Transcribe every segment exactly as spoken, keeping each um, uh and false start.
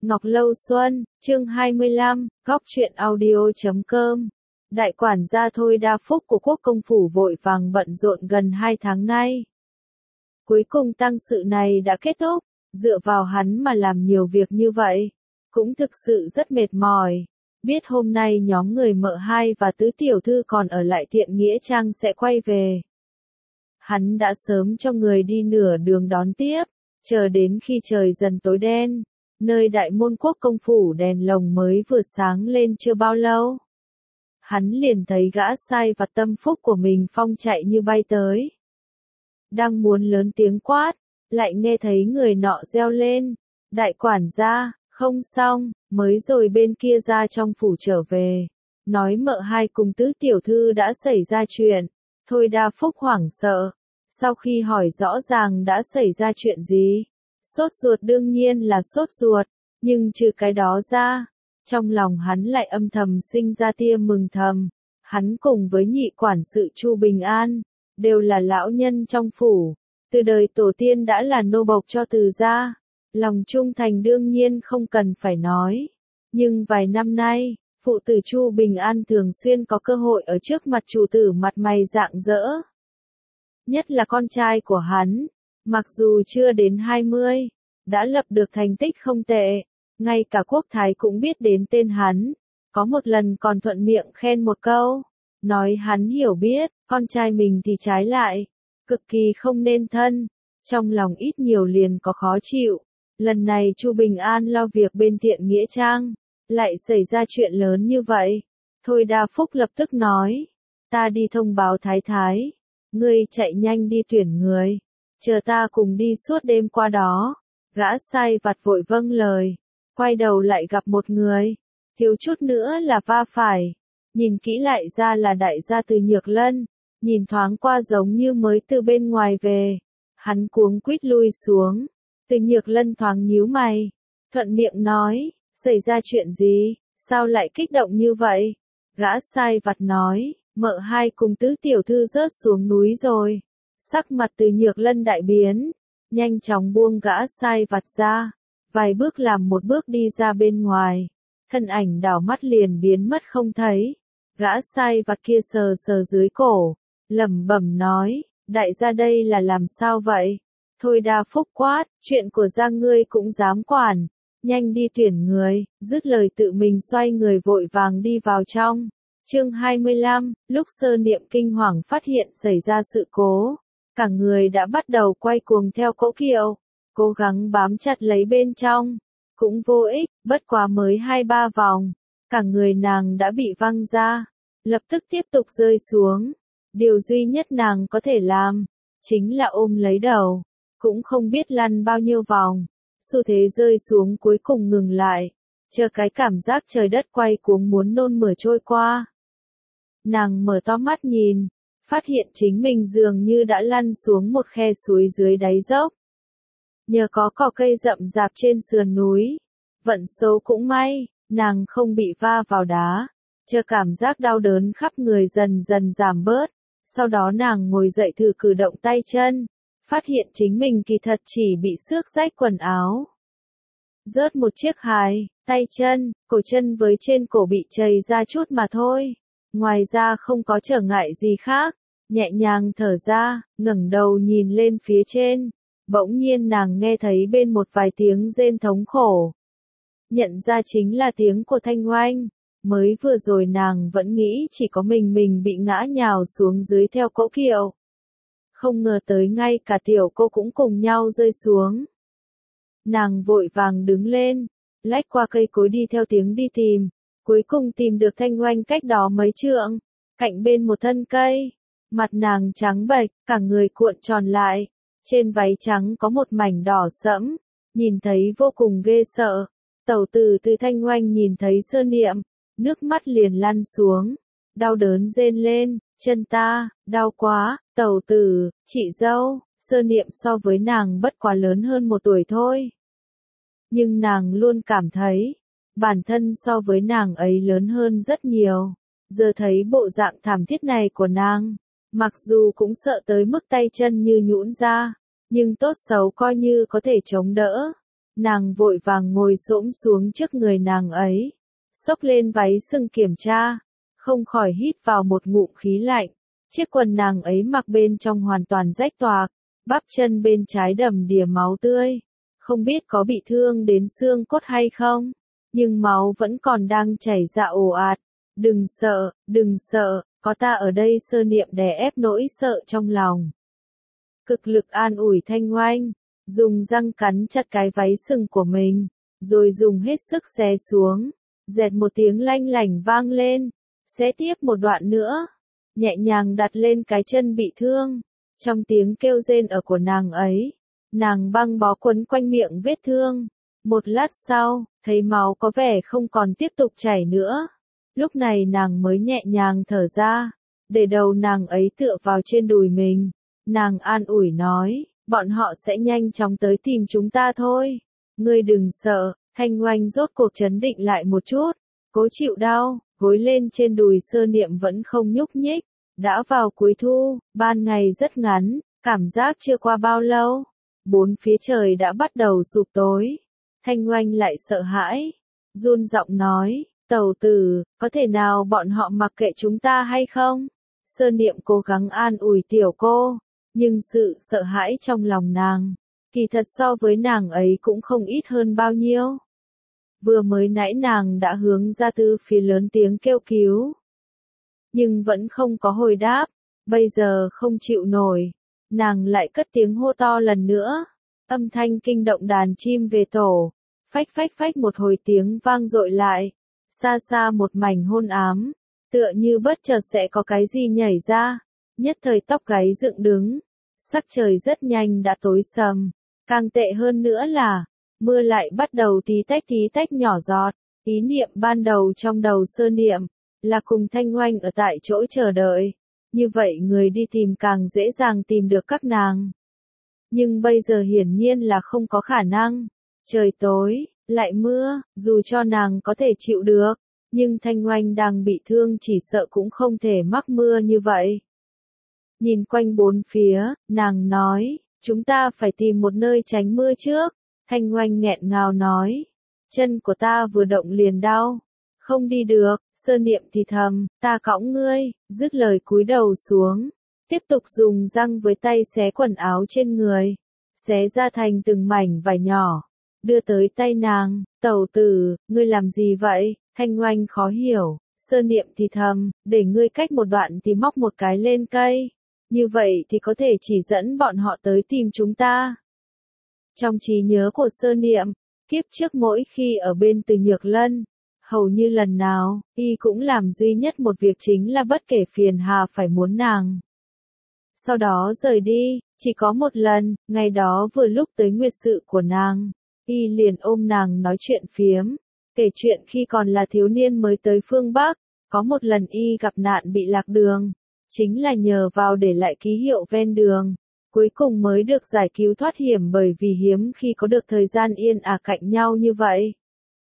Ngọc Lâu Xuân, chương hai mươi lăm, góc truyện audio chấm com. Đại quản gia Thôi Đa Phúc của Quốc công phủ vội vàng bận rộn gần hai tháng nay. Cuối cùng tang sự này đã kết thúc, dựa vào hắn mà làm nhiều việc như vậy, cũng thực sự rất mệt mỏi. Biết hôm nay nhóm người Mợ Hai và Tứ Tiểu Thư còn ở lại Thiện Nghĩa Trang sẽ quay về. Hắn đã sớm cho người đi nửa đường đón tiếp, chờ đến khi trời dần tối đen. Nơi đại môn Quốc công phủ đèn lồng mới vừa sáng lên chưa bao lâu. Hắn liền thấy gã sai vặt tâm phúc của mình phong chạy như bay tới. Đang muốn lớn tiếng quát, lại nghe thấy người nọ reo lên. Đại quản gia, không xong, mới rồi bên kia ra trong phủ trở về. Nói Mợ Hai cùng Tứ Tiểu Thư đã xảy ra chuyện. Thôi Đa Phúc hoảng sợ. Sau khi hỏi rõ ràng đã xảy ra chuyện gì? Sốt ruột đương nhiên là sốt ruột, nhưng trừ cái đó ra, trong lòng hắn lại âm thầm sinh ra tia mừng thầm. Hắn cùng với nhị quản sự Chu Bình An, đều là lão nhân trong phủ, từ đời tổ tiên đã là nô bộc cho Từ gia, lòng trung thành đương nhiên không cần phải nói. Nhưng vài năm nay, phụ tử Chu Bình An thường xuyên có cơ hội ở trước mặt chủ tử mặt mày rạng rỡ. Nhất là con trai của hắn. Mặc dù chưa đến hai mươi, đã lập được thành tích không tệ, ngay cả quốc thái cũng biết đến tên hắn, có một lần còn thuận miệng khen một câu, nói hắn hiểu biết, con trai mình thì trái lại, cực kỳ không nên thân, trong lòng ít nhiều liền có khó chịu. Lần này Chu Bình An lo việc bên Thiện Nghĩa Trang, lại xảy ra chuyện lớn như vậy. Thôi Đa Phúc lập tức nói, ta đi thông báo thái thái, ngươi chạy nhanh đi tuyển người. Chờ ta cùng đi suốt đêm qua đó. Gã sai vặt vội vâng lời. Quay đầu lại gặp một người. Thiếu chút nữa là va phải. Nhìn kỹ lại ra là đại gia Từ Nhược Lân. Nhìn thoáng qua giống như mới từ bên ngoài về. Hắn cuống quýt lui xuống. Từ Nhược Lân thoáng nhíu mày. Thuận miệng nói. Xảy ra chuyện gì? Sao lại kích động như vậy? Gã sai vặt nói. Mợ Hai cùng Tứ Tiểu Thư rớt xuống núi rồi. Sắc mặt Từ Nhược Lân đại biến, nhanh chóng buông gã sai vặt ra, vài bước làm một bước đi ra bên ngoài, thân ảnh đảo mắt liền biến mất không thấy. Gã sai vặt kia sờ sờ dưới cổ, lẩm bẩm nói, đại gia đây là làm sao vậy? Thôi Đa Phúc quát, chuyện của gia ngươi cũng dám quản, nhanh đi tuyển người, dứt lời tự mình xoay người vội vàng đi vào trong. Chương hai mươi lăm, lúc Sơ Niệm kinh hoàng phát hiện xảy ra sự cố. Cả người đã bắt đầu quay cuồng theo cỗ kiệu, cố gắng bám chặt lấy bên trong, cũng vô ích, bất quá mới hai ba vòng, cả người nàng đã bị văng ra, lập tức tiếp tục rơi xuống. Điều duy nhất nàng có thể làm, chính là ôm lấy đầu, cũng không biết lăn bao nhiêu vòng, xu thế rơi xuống cuối cùng ngừng lại, chờ cái cảm giác trời đất quay cuồng muốn nôn mửa trôi qua. Nàng mở to mắt nhìn. Phát hiện chính mình dường như đã lăn xuống một khe suối dưới đáy dốc. Nhờ có cỏ cây rậm rạp trên sườn núi, vận số cũng may, nàng không bị va vào đá, chờ cảm giác đau đớn khắp người dần dần giảm bớt, sau đó nàng ngồi dậy thử cử động tay chân, phát hiện chính mình kỳ thật chỉ bị xước rách quần áo. Rớt một chiếc hài, tay chân, cổ chân với trên cổ bị chày ra chút mà thôi. Ngoài ra không có trở ngại gì khác, nhẹ nhàng thở ra, ngẩng đầu nhìn lên phía trên, bỗng nhiên nàng nghe thấy bên một vài tiếng rên thống khổ. Nhận ra chính là tiếng của Thanh Oanh, mới vừa rồi nàng vẫn nghĩ chỉ có mình mình bị ngã nhào xuống dưới theo cỗ kiệu. Không ngờ tới ngay cả tiểu cô cũng cùng nhau rơi xuống. Nàng vội vàng đứng lên, lách qua cây cối đi theo tiếng đi tìm. Cuối cùng tìm được Thanh Oanh cách đó mấy trượng, cạnh bên một thân cây, mặt nàng trắng bệch, cả người cuộn tròn lại, trên váy trắng có một mảnh đỏ sẫm, nhìn thấy vô cùng ghê sợ. Tẩu tử Từ Thanh Oanh nhìn thấy Sơ Niệm, nước mắt liền lăn xuống, đau đớn rên lên, chân ta, đau quá, tẩu tử, chị dâu. Sơ Niệm so với nàng bất quá lớn hơn một tuổi thôi. Nhưng nàng luôn cảm thấy, bản thân so với nàng ấy lớn hơn rất nhiều. Giờ thấy bộ dạng thảm thiết này của nàng, mặc dù cũng sợ tới mức tay chân như nhũn ra, nhưng tốt xấu coi như có thể chống đỡ. Nàng vội vàng ngồi xổm xuống trước người nàng ấy, xốc lên váy sưng kiểm tra, không khỏi hít vào một ngụm khí lạnh. Chiếc quần nàng ấy mặc bên trong hoàn toàn rách toạc, bắp chân bên trái đầm đìa máu tươi. Không biết có bị thương đến xương cốt hay không, nhưng máu vẫn còn đang chảy ra ồ ạt. Đừng sợ, đừng sợ, có ta ở đây. Sơ Niệm đè ép nỗi sợ trong lòng. Cực lực an ủi Thanh Oanh, dùng răng cắn chặt cái váy sừng của mình, rồi dùng hết sức xé xuống. Dẹt một tiếng lanh lảnh vang lên, xé tiếp một đoạn nữa, nhẹ nhàng đặt lên cái chân bị thương. Trong tiếng kêu rên ở của nàng ấy, nàng băng bó quấn quanh miệng vết thương. Một lát sau, thấy máu có vẻ không còn tiếp tục chảy nữa. Lúc này nàng mới nhẹ nhàng thở ra, để đầu nàng ấy tựa vào trên đùi mình. Nàng an ủi nói, bọn họ sẽ nhanh chóng tới tìm chúng ta thôi. Ngươi đừng sợ. Thanh Oanh rốt cuộc trấn định lại một chút, cố chịu đau, gối lên trên đùi Sơ Niệm vẫn không nhúc nhích. Đã vào cuối thu, ban ngày rất ngắn, cảm giác chưa qua bao lâu. Bốn phía trời đã bắt đầu sụp tối. Thanh Oanh lại sợ hãi, run giọng nói, tẩu tử, có thể nào bọn họ mặc kệ chúng ta hay không? Sơ Niệm cố gắng an ủi tiểu cô, nhưng sự sợ hãi trong lòng nàng, kỳ thật so với nàng ấy cũng không ít hơn bao nhiêu. Vừa mới nãy nàng đã hướng ra từ phía lớn tiếng kêu cứu, nhưng vẫn không có hồi đáp. Bây giờ không chịu nổi, nàng lại cất tiếng hô to lần nữa. Âm thanh kinh động đàn chim về tổ, phách phách phách một hồi tiếng vang dội lại. Xa xa một mảnh hôn ám, tựa như bất chợt sẽ có cái gì nhảy ra. Nhất thời tóc gáy dựng đứng, sắc trời rất nhanh đã tối sầm. Càng tệ hơn nữa là, mưa lại bắt đầu tí tách tí tách nhỏ giọt. Ý niệm ban đầu trong đầu Sơ Niệm là cùng Thanh Oanh ở tại chỗ chờ đợi. Như vậy người đi tìm càng dễ dàng tìm được các nàng. Nhưng bây giờ hiển nhiên là không có khả năng. Trời tối, lại mưa, dù cho nàng có thể chịu được, nhưng Thanh Oanh đang bị thương chỉ sợ cũng không thể mắc mưa như vậy. Nhìn quanh bốn phía, nàng nói, chúng ta phải tìm một nơi tránh mưa trước. Thanh Oanh nghẹn ngào nói, chân của ta vừa động liền đau, không đi được. Sơ Niệm thì thầm, ta cõng ngươi, dứt lời cúi đầu xuống, tiếp tục dùng răng với tay xé quần áo trên người, xé ra thành từng mảnh vải nhỏ, đưa tới tay nàng. Tẩu tử, ngươi làm gì vậy? Thanh Oanh khó hiểu. Sơ Niệm thì thầm, để ngươi cách một đoạn thì móc một cái lên cây, như vậy thì có thể chỉ dẫn bọn họ tới tìm chúng ta. Trong trí nhớ của Sơ Niệm, kiếp trước mỗi khi ở bên Từ Nhược Lân, hầu như lần nào, y cũng làm duy nhất một việc chính là bất kể phiền hà phải muốn nàng. Sau đó rời đi, chỉ có một lần, ngày đó vừa lúc tới nguyệt sự của nàng, y liền ôm nàng nói chuyện phiếm, kể chuyện khi còn là thiếu niên mới tới phương Bắc, có một lần y gặp nạn bị lạc đường, chính là nhờ vào để lại ký hiệu ven đường, cuối cùng mới được giải cứu thoát hiểm bởi vì hiếm khi có được thời gian yên ả cạnh nhau như vậy.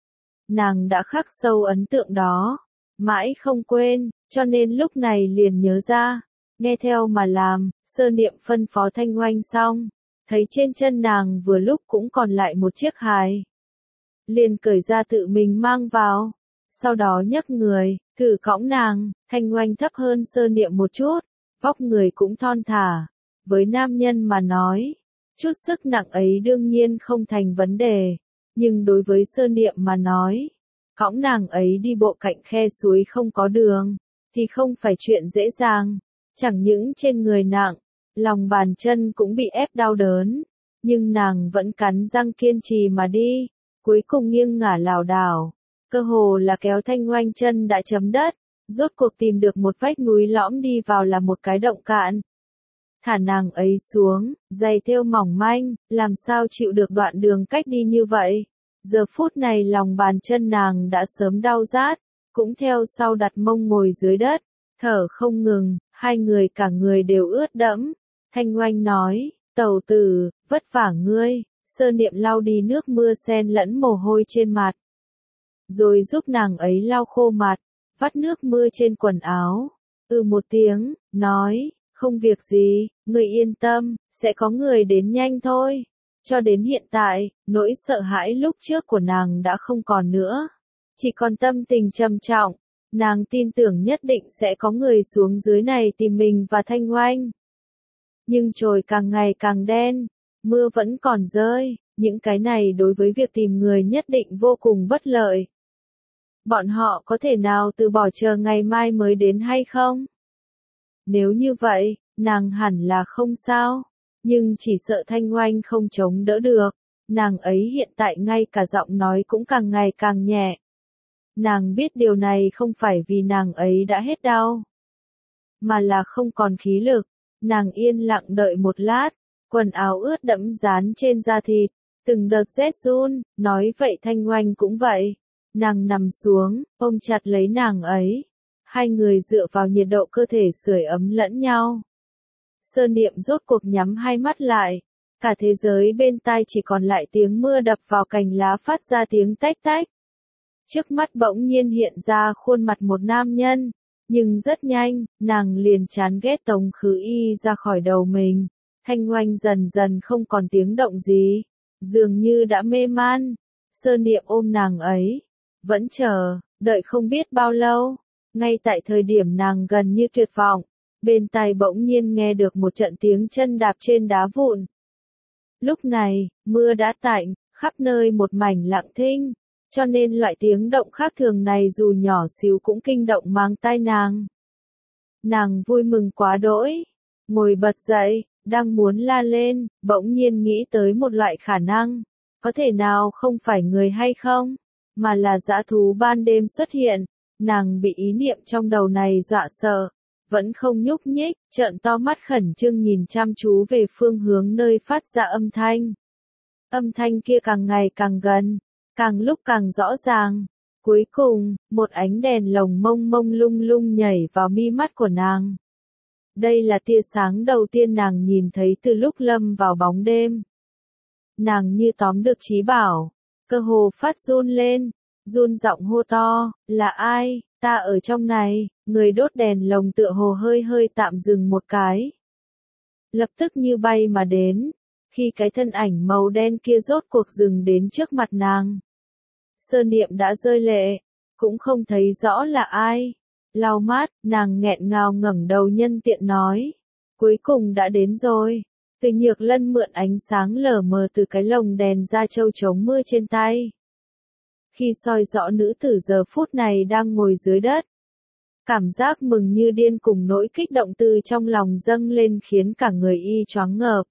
Nàng đã khắc sâu ấn tượng đó, mãi không quên, cho nên lúc này liền nhớ ra, nghe theo mà làm. Sơ Niệm phân phó Thanh Oanh xong, thấy trên chân nàng vừa lúc cũng còn lại một chiếc hài, liền cởi ra tự mình mang vào, sau đó nhấc người, thử cõng nàng. Thanh Oanh thấp hơn Sơ Niệm một chút, vóc người cũng thon thả, với nam nhân mà nói, chút sức nặng ấy đương nhiên không thành vấn đề. Nhưng đối với Sơ Niệm mà nói, cõng nàng ấy đi bộ cạnh khe suối không có đường, thì không phải chuyện dễ dàng. Chẳng những trên người nặng, lòng bàn chân cũng bị ép đau đớn, nhưng nàng vẫn cắn răng kiên trì mà đi, cuối cùng nghiêng ngả lảo đảo, cơ hồ là kéo Thanh Oanh chân đã chấm đất, rốt cuộc tìm được một vách núi lõm đi vào là một cái động cạn. Thả nàng ấy xuống, giày thêu mỏng manh, làm sao chịu được đoạn đường cách đi như vậy. Giờ phút này lòng bàn chân nàng đã sớm đau rát, cũng theo sau đặt mông ngồi dưới đất, thở không ngừng, hai người cả người đều ướt đẫm. Thanh Oanh nói, tẩu tử, vất vả ngươi. Sơ Niệm lau đi nước mưa xen lẫn mồ hôi trên mặt, rồi giúp nàng ấy lau khô mặt, vắt nước mưa trên quần áo. Ừ một tiếng, nói, không việc gì, ngươi yên tâm, sẽ có người đến nhanh thôi. Cho đến hiện tại, nỗi sợ hãi lúc trước của nàng đã không còn nữa. Chỉ còn tâm tình trầm trọng, nàng tin tưởng nhất định sẽ có người xuống dưới này tìm mình và Thanh Oanh. Nhưng trời càng ngày càng đen, mưa vẫn còn rơi, những cái này đối với việc tìm người nhất định vô cùng bất lợi. Bọn họ có thể nào từ bỏ chờ ngày mai mới đến hay không? Nếu như vậy, nàng hẳn là không sao, nhưng chỉ sợ Thanh Oanh không chống đỡ được, nàng ấy hiện tại ngay cả giọng nói cũng càng ngày càng nhẹ. Nàng biết điều này không phải vì nàng ấy đã hết đau, mà là không còn khí lực. Nàng yên lặng đợi một lát, quần áo ướt đẫm dán trên da thịt, từng đợt rét run, nói vậy Thanh Oanh cũng vậy. Nàng nằm xuống, ôm chặt lấy nàng ấy. Hai người dựa vào nhiệt độ cơ thể sưởi ấm lẫn nhau. Sơn Niệm rốt cuộc nhắm hai mắt lại. Cả thế giới bên tai chỉ còn lại tiếng mưa đập vào cành lá phát ra tiếng tách tách. Trước mắt bỗng nhiên hiện ra khuôn mặt một nam nhân. Nhưng rất nhanh, nàng liền chán ghét Tống Khứ Y ra khỏi đầu mình. Thanh Oanh dần dần không còn tiếng động gì. Dường như đã mê man. Sơn Niệm ôm nàng ấy. Vẫn chờ, đợi không biết bao lâu. Ngay tại thời điểm nàng gần như tuyệt vọng, bên tai bỗng nhiên nghe được một trận tiếng chân đạp trên đá vụn. Lúc này, mưa đã tạnh, khắp nơi một mảnh lặng thinh, cho nên loại tiếng động khác thường này dù nhỏ xíu cũng kinh động mang tai nàng. Nàng vui mừng quá đỗi, ngồi bật dậy, đang muốn la lên, bỗng nhiên nghĩ tới một loại khả năng, có thể nào không phải người hay không, mà là dã thú ban đêm xuất hiện. Nàng bị ý niệm trong đầu này dọa sợ, vẫn không nhúc nhích, trợn to mắt khẩn trương nhìn chăm chú về phương hướng nơi phát ra âm thanh. Âm thanh kia càng ngày càng gần, càng lúc càng rõ ràng. Cuối cùng, một ánh đèn lồng mông mông lung lung nhảy vào mi mắt của nàng. Đây là tia sáng đầu tiên nàng nhìn thấy từ lúc lâm vào bóng đêm. Nàng như tóm được trí bảo, cơ hồ phát run lên. Run giọng hô to, là ai, ta ở trong này, người đốt đèn lồng tựa hồ hơi hơi tạm dừng một cái. Lập tức như bay mà đến, khi cái thân ảnh màu đen kia rốt cuộc dừng đến trước mặt nàng. Sơn Niệm đã rơi lệ, cũng không thấy rõ là ai. Lau mắt, nàng nghẹn ngào ngẩng đầu nhân tiện nói, cuối cùng đã đến rồi. Từ Nhược Lân mượn ánh sáng lờ mờ từ cái lồng đèn ra châu chống mưa trên tay. Khi soi rõ nữ tử giờ phút này đang ngồi dưới đất. Cảm giác mừng như điên cùng nỗi kích động từ trong lòng dâng lên khiến cả người y choáng ngợp.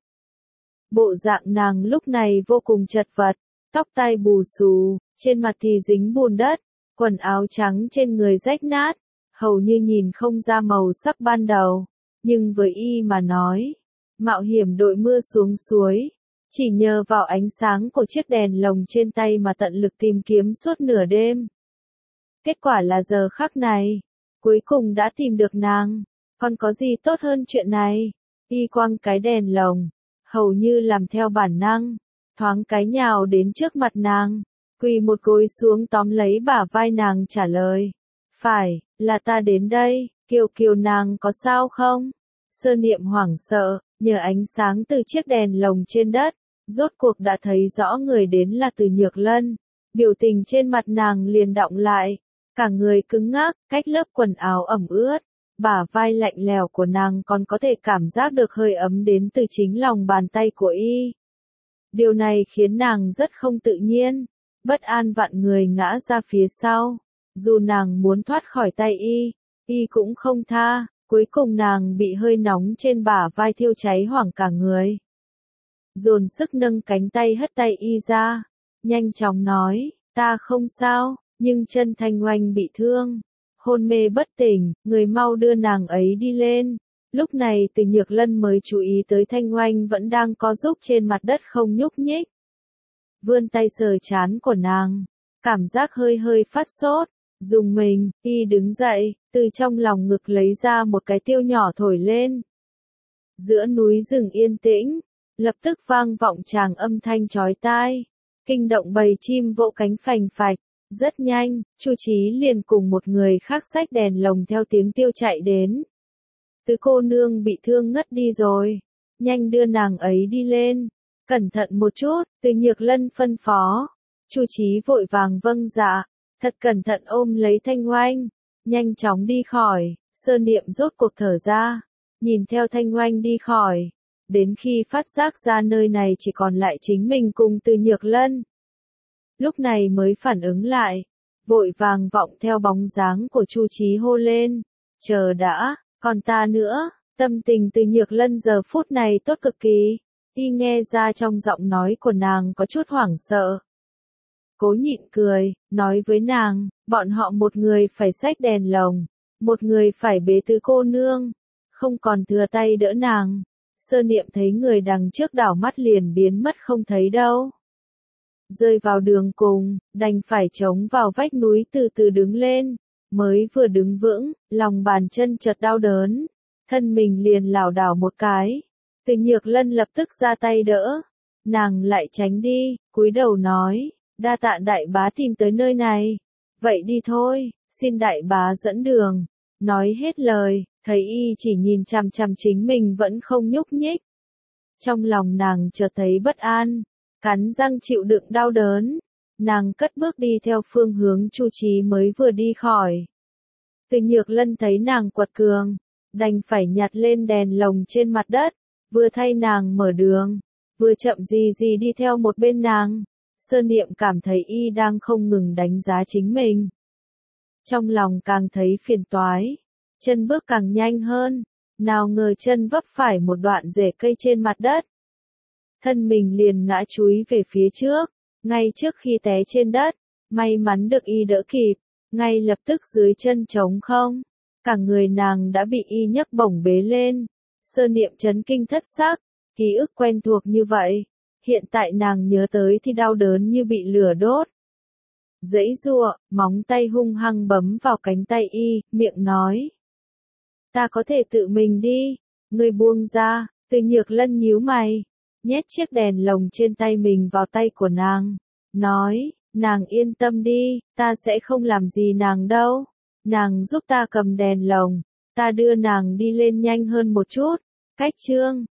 Bộ dạng nàng lúc này vô cùng chật vật, tóc tai bù xù, trên mặt thì dính bùn đất, quần áo trắng trên người rách nát, hầu như nhìn không ra màu sắc ban đầu. Nhưng với y mà nói, mạo hiểm đội mưa xuống suối. Chỉ nhờ vào ánh sáng của chiếc đèn lồng trên tay mà tận lực tìm kiếm suốt nửa đêm. Kết quả là giờ khắc này, cuối cùng đã tìm được nàng, còn có gì tốt hơn chuyện này. Y quăng cái đèn lồng, hầu như làm theo bản năng, thoáng cái nhào đến trước mặt nàng, quỳ một gối xuống tóm lấy bả vai nàng trả lời. Phải, là ta đến đây, Kiều Kiều nàng có sao không? Sơn Niệm hoảng sợ, nhờ ánh sáng từ chiếc đèn lồng trên đất, rốt cuộc đã thấy rõ người đến là Từ Nhược Lân. Biểu tình trên mặt nàng liền đọng lại, cả người cứng ngắc, cách lớp quần áo ẩm ướt, bả vai lạnh lẽo của nàng còn có thể cảm giác được hơi ấm đến từ chính lòng bàn tay của y. Điều này khiến nàng rất không tự nhiên, bất an vặn người ngã ra phía sau. Dù nàng muốn thoát khỏi tay y, y cũng không tha, cuối cùng nàng bị hơi nóng trên bả vai thiêu cháy hoảng cả người. Dồn sức nâng cánh tay hất tay y ra, nhanh chóng nói, ta không sao, nhưng chân Thanh Oanh bị thương, hôn mê bất tỉnh, người mau đưa nàng ấy đi lên. Lúc này Từ Nhược Lân mới chú ý tới Thanh Oanh vẫn đang co rúm trên mặt đất không nhúc nhích. Vươn tay sờ trán của nàng, cảm giác hơi hơi phát sốt, dùng mình, y đứng dậy, từ trong lòng ngực lấy ra một cái tiêu nhỏ thổi lên. Giữa núi rừng yên tĩnh, lập tức vang vọng tràng âm thanh chói tai, kinh động bầy chim vỗ cánh phành phạch. Rất nhanh, Chu Chí liền cùng một người khác xách đèn lồng theo tiếng tiêu chạy đến. Tứ cô nương bị thương ngất đi rồi, nhanh đưa nàng ấy đi lên. Cẩn thận một chút, Từ Nhược Lân phân phó. Chu Chí vội vàng vâng dạ, thật cẩn thận ôm lấy Thanh Oanh, nhanh chóng đi khỏi. Sơn Niệm rốt cuộc thở ra, nhìn theo Thanh Oanh đi khỏi, đến khi phát giác ra nơi này chỉ còn lại chính mình cùng Từ Nhược Lân. Lúc này mới phản ứng lại, vội vàng vọng theo bóng dáng của Chu Chí hô lên, chờ đã, còn ta nữa. Tâm tình Từ Nhược Lân giờ phút này tốt cực kỳ, y nghe ra trong giọng nói của nàng có chút hoảng sợ. Cố nhịn cười, nói với nàng, bọn họ một người phải xách đèn lồng, một người phải bế tứ cô nương, không còn thừa tay đỡ nàng. Sơ Niệm thấy người đằng trước đảo mắt liền biến mất không thấy đâu. Rơi vào đường cùng, đành phải chống vào vách núi từ từ đứng lên, mới vừa đứng vững, lòng bàn chân chợt đau đớn, thân mình liền lảo đảo một cái. Từ Nhược Lân lập tức ra tay đỡ, nàng lại tránh đi, cúi đầu nói, đa tạ đại bá tìm tới nơi này, vậy đi thôi, xin đại bá dẫn đường. Nói hết lời, thấy y chỉ nhìn chằm chằm chính mình vẫn không nhúc nhích. Trong lòng nàng chợt thấy bất an, cắn răng chịu đựng đau đớn, nàng cất bước đi theo phương hướng Chu Chí mới vừa đi khỏi. Từ Nhược Lân thấy nàng quật cường, đành phải nhặt lên đèn lồng trên mặt đất, vừa thay nàng mở đường, vừa chậm gì gì đi theo một bên nàng. Sơ Niệm cảm thấy y đang không ngừng đánh giá chính mình. Trong lòng càng thấy phiền toái, chân bước càng nhanh hơn, nào ngờ chân vấp phải một đoạn rễ cây trên mặt đất. Thân mình liền ngã chúi về phía trước, ngay trước khi té trên đất, may mắn được y đỡ kịp, ngay lập tức dưới chân trống không, cả người nàng đã bị y nhấc bổng bế lên. Sơ Niệm chấn kinh thất sắc, ký ức quen thuộc như vậy, hiện tại nàng nhớ tới thì đau đớn như bị lửa đốt. Giãy giụa, móng tay hung hăng bấm vào cánh tay y, miệng nói. Ta có thể tự mình đi, ngươi buông ra. Từ Nhược Lân nhíu mày, nhét chiếc đèn lồng trên tay mình vào tay của nàng, nói, nàng yên tâm đi, ta sẽ không làm gì nàng đâu. Nàng giúp ta cầm đèn lồng, ta đưa nàng đi lên nhanh hơn một chút. Cách chương